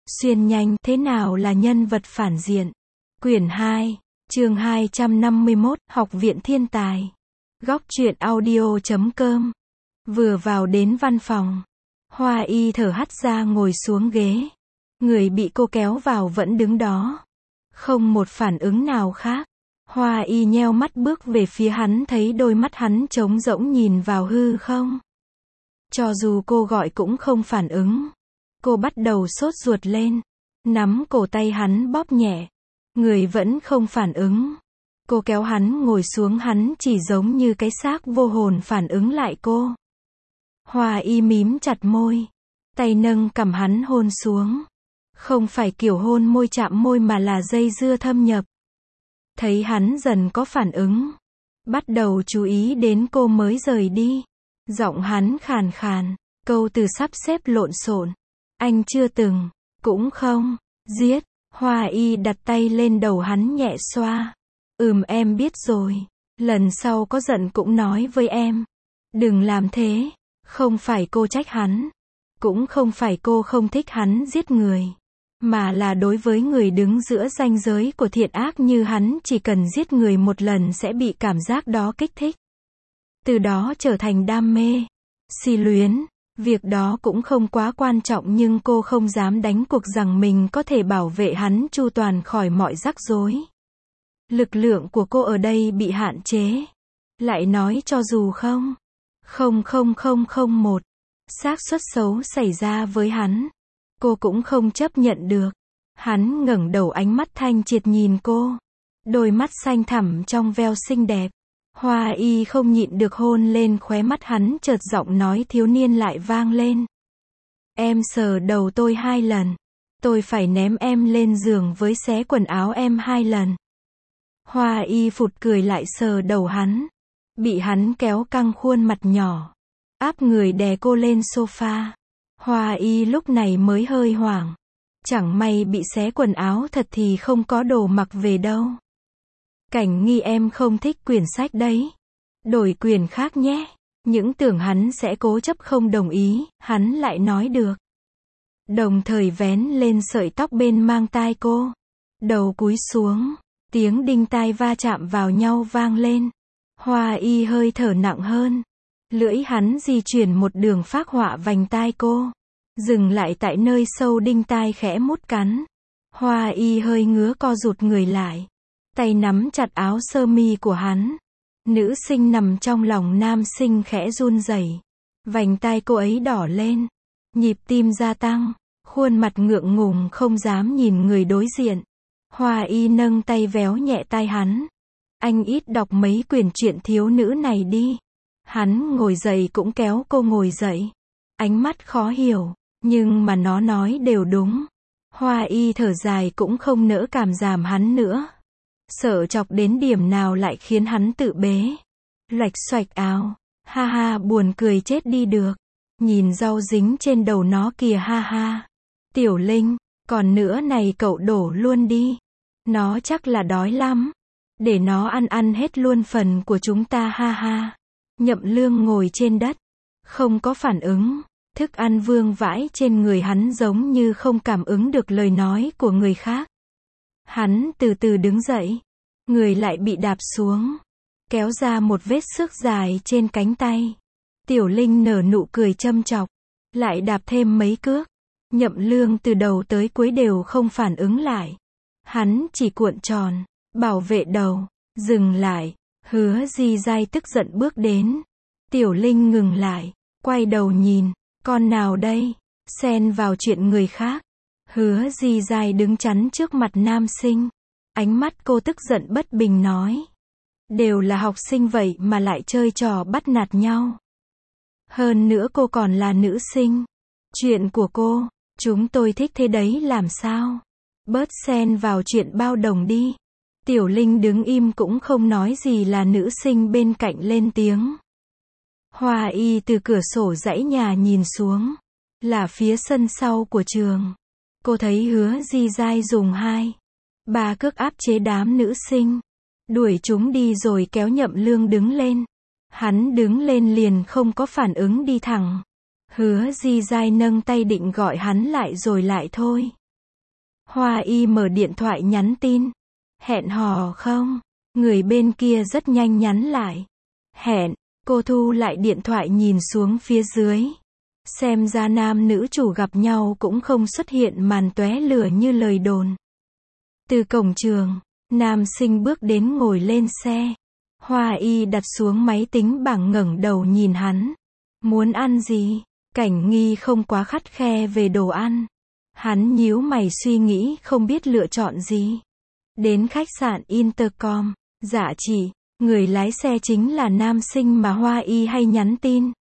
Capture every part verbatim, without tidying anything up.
Xuyên nhanh, thế nào là nhân vật phản diện? Quyển hai, chương hai trăm năm mươi mốt, Học viện Thiên tài. Góc truyện audio chấm com. Vừa vào đến văn phòng, Hoa Y thở hắt ra ngồi xuống ghế. Người bị cô kéo vào vẫn đứng đó. Không một phản ứng nào khác. Hoa Y nheo mắt bước về phía hắn, thấy đôi mắt hắn trống rỗng nhìn vào hư không. Cho dù cô gọi cũng không phản ứng. Cô bắt đầu sốt ruột lên. Nắm cổ tay hắn bóp nhẹ. Người vẫn không phản ứng. Cô kéo hắn ngồi xuống, hắn chỉ giống như cái xác vô hồn phản ứng lại cô. Hoa Y mím chặt môi. Tay nâng cằm hắn hôn xuống. Không phải kiểu hôn môi chạm môi mà là dây dưa thâm nhập. Thấy hắn dần có phản ứng. Bắt đầu chú ý đến cô mới rời đi. Giọng hắn khàn khàn. Câu từ sắp xếp lộn xộn. Anh chưa từng. Cũng không. Giết. Hoa Y đặt tay lên đầu hắn nhẹ xoa. Ừm, em biết rồi. Lần sau có giận cũng nói với em. Đừng làm thế. Không phải cô trách hắn. Cũng không phải cô không thích hắn giết người. Mà là đối với người đứng giữa ranh giới của thiện ác như hắn, chỉ cần giết người một lần sẽ bị cảm giác đó kích thích. Từ đó trở thành đam mê. Si luyến. Việc đó cũng không quá quan trọng, nhưng cô không dám đánh cuộc rằng mình có thể bảo vệ hắn chu toàn khỏi mọi rắc rối. Lực lượng của cô ở đây bị hạn chế. Lại nói cho dù không. Không không không không một. Xác suất xấu xảy ra với hắn. Cô cũng không chấp nhận được. Hắn ngẩng đầu, ánh mắt thanh triệt nhìn cô. Đôi mắt xanh thẳm trong veo xinh đẹp. Hoa Y không nhịn được hôn lên khóe mắt hắn, chợt giọng nói thiếu niên lại vang lên. Em sờ đầu tôi hai lần. Tôi phải ném em lên giường với xé quần áo em hai lần. Hoa Y phụt cười lại sờ đầu hắn. Bị hắn kéo căng khuôn mặt nhỏ. Áp người đè cô lên sofa. Hoa Y lúc này mới hơi hoảng. Chẳng may bị xé quần áo thật thì không có đồ mặc về đâu. Cảnh Nghi, em không thích quyển sách đấy. Đổi quyển khác nhé. Những tưởng hắn sẽ cố chấp không đồng ý, hắn lại nói được. Đồng thời vén lên sợi tóc bên mang tai cô. Đầu cúi xuống. Tiếng đinh tai va chạm vào nhau vang lên. Hoa Y hơi thở nặng hơn. Lưỡi hắn di chuyển một đường phác họa vành tai cô. Dừng lại tại nơi sâu đinh tai, khẽ mút cắn. Hoa Y hơi ngứa co rụt người lại. Tay nắm chặt áo sơ mi của hắn. Nữ sinh nằm trong lòng nam sinh khẽ run rẩy. Vành tai cô ấy đỏ lên. Nhịp tim gia tăng. Khuôn mặt ngượng ngùng không dám nhìn người đối diện. Hoa Y nâng tay véo nhẹ tai hắn. Anh ít đọc mấy quyển truyện thiếu nữ này đi. Hắn ngồi dậy cũng kéo cô ngồi dậy. Ánh mắt khó hiểu. Nhưng mà nó nói đều đúng. Hoa Y thở dài cũng không nỡ cảm giảm hắn nữa. Sợ chọc đến điểm nào lại khiến hắn tự bế. Lạch xoạch áo. Ha ha, buồn cười chết đi được. Nhìn rau dính trên đầu nó kìa, ha ha. Tiểu Linh, còn nữa này cậu đổ luôn đi. Nó chắc là đói lắm. Để nó ăn ăn hết luôn phần của chúng ta, ha ha. Nhậm Lương ngồi trên đất. Không có phản ứng. Thức ăn vương vãi trên người hắn giống như không cảm ứng được lời nói của người khác. Hắn từ từ đứng dậy. Người lại bị đạp xuống. Kéo ra một vết xước dài trên cánh tay. Tiểu Linh nở nụ cười châm chọc. Lại đạp thêm mấy cước. Nhậm Lương từ đầu tới cuối đều không phản ứng lại. Hắn chỉ cuộn tròn. Bảo vệ đầu. Dừng lại. Hứa Di Giai tức giận bước đến. Tiểu Linh ngừng lại. Quay đầu nhìn. Con nào đây? Xen vào chuyện người khác. Hứa Di Giai đứng chắn trước mặt nam sinh. Ánh mắt cô tức giận bất bình nói. Đều là học sinh vậy mà lại chơi trò bắt nạt nhau. Hơn nữa cô còn là nữ sinh. Chuyện của cô, chúng tôi thích thế đấy làm sao? Bớt xen vào chuyện bao đồng đi. Tiểu Linh đứng im cũng không nói gì, là nữ sinh bên cạnh lên tiếng. Hoa Y từ cửa sổ dãy nhà nhìn xuống. Là phía sân sau của trường. Cô thấy Hứa Di Giai dùng hai, ba cước áp chế đám nữ sinh. Đuổi chúng đi rồi kéo Nhậm Lương đứng lên. Hắn đứng lên liền không có phản ứng, đi thẳng. Hứa Di Giai nâng tay định gọi hắn lại rồi lại thôi. Hoa Y mở điện thoại nhắn tin. Hẹn hò không? Người bên kia rất nhanh nhắn lại. Hẹn. Cô thu lại điện thoại nhìn xuống phía dưới. Xem ra nam nữ chủ gặp nhau cũng không xuất hiện màn tóe lửa như lời đồn. Từ cổng trường, nam sinh bước đến ngồi lên xe. Hoa Y đặt xuống máy tính bảng ngẩng đầu nhìn hắn. Muốn ăn gì? Cảnh Nghi không quá khắt khe về đồ ăn. Hắn nhíu mày suy nghĩ không biết lựa chọn gì. Đến khách sạn Intercom, dạ chị, người lái xe chính là nam sinh mà Hoa Y hay nhắn tin.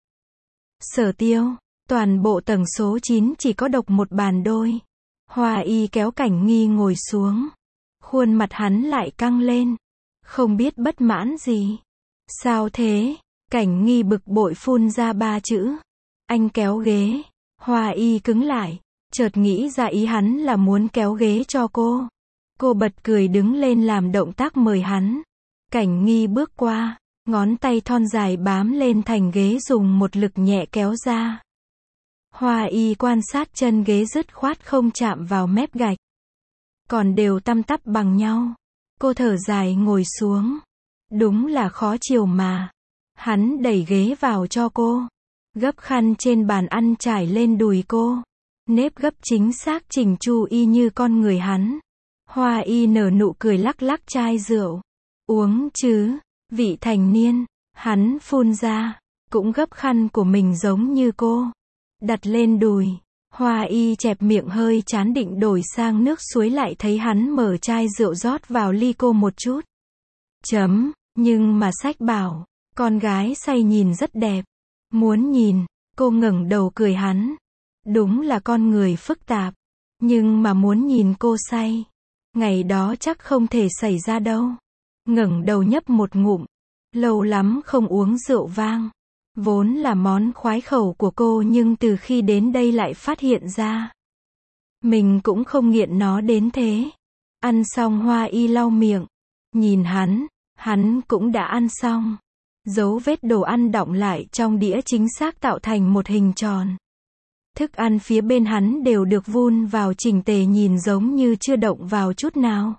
Sở Tiêu, toàn bộ tầng số chín chỉ có độc một bàn đôi. Hoa Y kéo Cảnh Nghi ngồi xuống. Khuôn mặt hắn lại căng lên. Không biết bất mãn gì. Sao thế? Cảnh Nghi bực bội phun ra ba chữ. Anh kéo ghế. Hoa Y cứng lại. Chợt nghĩ ra ý hắn là muốn kéo ghế cho cô. Cô bật cười đứng lên làm động tác mời hắn. Cảnh Nghi bước qua. Ngón tay thon dài bám lên thành ghế dùng một lực nhẹ kéo ra. Hoa Y quan sát chân ghế dứt khoát không chạm vào mép gạch. Còn đều tăm tắp bằng nhau. Cô thở dài ngồi xuống. Đúng là khó chịu mà. Hắn đẩy ghế vào cho cô. Gấp khăn trên bàn ăn trải lên đùi cô. Nếp gấp chính xác chỉnh chu y như con người hắn. Hoa Y nở nụ cười lắc lắc chai rượu. Uống chứ, vị thành niên. Hắn phun ra. Cũng gấp khăn của mình giống như cô. Đặt lên đùi. Hoa Y chẹp miệng hơi chán định đổi sang nước suối lại thấy hắn mở chai rượu rót vào ly cô một chút. Chấm, nhưng mà sách bảo, con gái say nhìn rất đẹp. Muốn nhìn, cô ngẩng đầu cười hắn. Đúng là con người phức tạp. Nhưng mà muốn nhìn cô say. Ngày đó chắc không thể xảy ra đâu. Ngẩng đầu nhấp một ngụm. Lâu lắm không uống rượu vang. Vốn là món khoái khẩu của cô nhưng từ khi đến đây lại phát hiện ra. Mình cũng không nghiện nó đến thế. Ăn xong Hoa Y lau miệng. Nhìn hắn, hắn cũng đã ăn xong. Dấu vết đồ ăn đọng lại trong đĩa chính xác tạo thành một hình tròn. Thức ăn phía bên hắn đều được vun vào chỉnh tề nhìn giống như chưa động vào chút nào.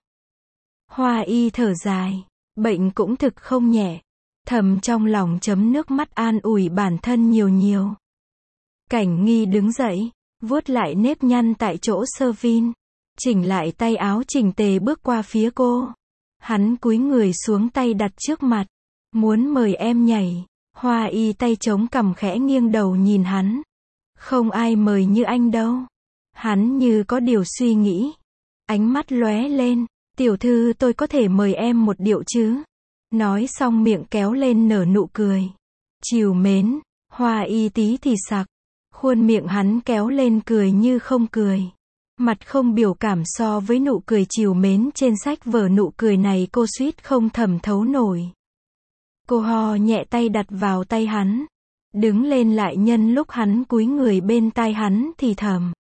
Hoa Y thở dài. Bệnh cũng thực không nhẹ. Thầm trong lòng chấm nước mắt an ủi bản thân nhiều nhiều. Cảnh Nghi đứng dậy, vuốt lại nếp nhăn tại chỗ sơ vin, chỉnh lại tay áo chỉnh tề bước qua phía cô. Hắn cúi người xuống tay đặt trước mặt, muốn mời em nhảy. Hoa Y tay chống cằm khẽ nghiêng đầu nhìn hắn. Không ai mời như anh đâu. Hắn như có điều suy nghĩ. Ánh mắt lóe lên, tiểu thư tôi có thể mời em một điệu chứ. Nói xong miệng kéo lên nở nụ cười. Trìu mến, Hoa Y tí thì sặc. Khuôn miệng hắn kéo lên cười như không cười. Mặt không biểu cảm so với nụ cười trìu mến trên sách vở nụ cười này cô suýt không thẩm thấu nổi. Cô ho nhẹ tay đặt vào tay hắn. Đứng lên lại nhân lúc hắn cúi người bên tai hắn thì thầm.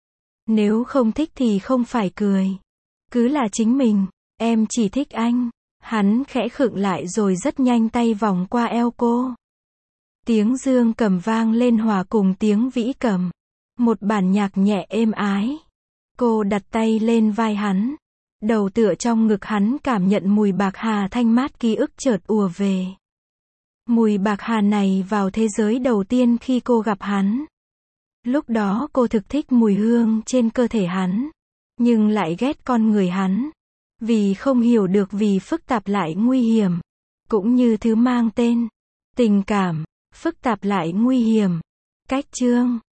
Nếu không thích thì không phải cười. Cứ là chính mình, em chỉ thích anh. Hắn khẽ khựng lại rồi rất nhanh tay vòng qua eo cô. Tiếng dương cầm vang lên hòa cùng tiếng vĩ cầm. Một bản nhạc nhẹ êm ái. Cô đặt tay lên vai hắn. Đầu tựa trong ngực hắn cảm nhận mùi bạc hà thanh mát ký ức chợt ùa về. Mùi bạc hà này vào thế giới đầu tiên khi cô gặp hắn. Lúc đó cô thực thích mùi hương trên cơ thể hắn. Nhưng lại ghét con người hắn. Vì không hiểu được vì phức tạp lại nguy hiểm. Cũng như thứ mang tên tình cảm, phức tạp lại nguy hiểm. Cách chương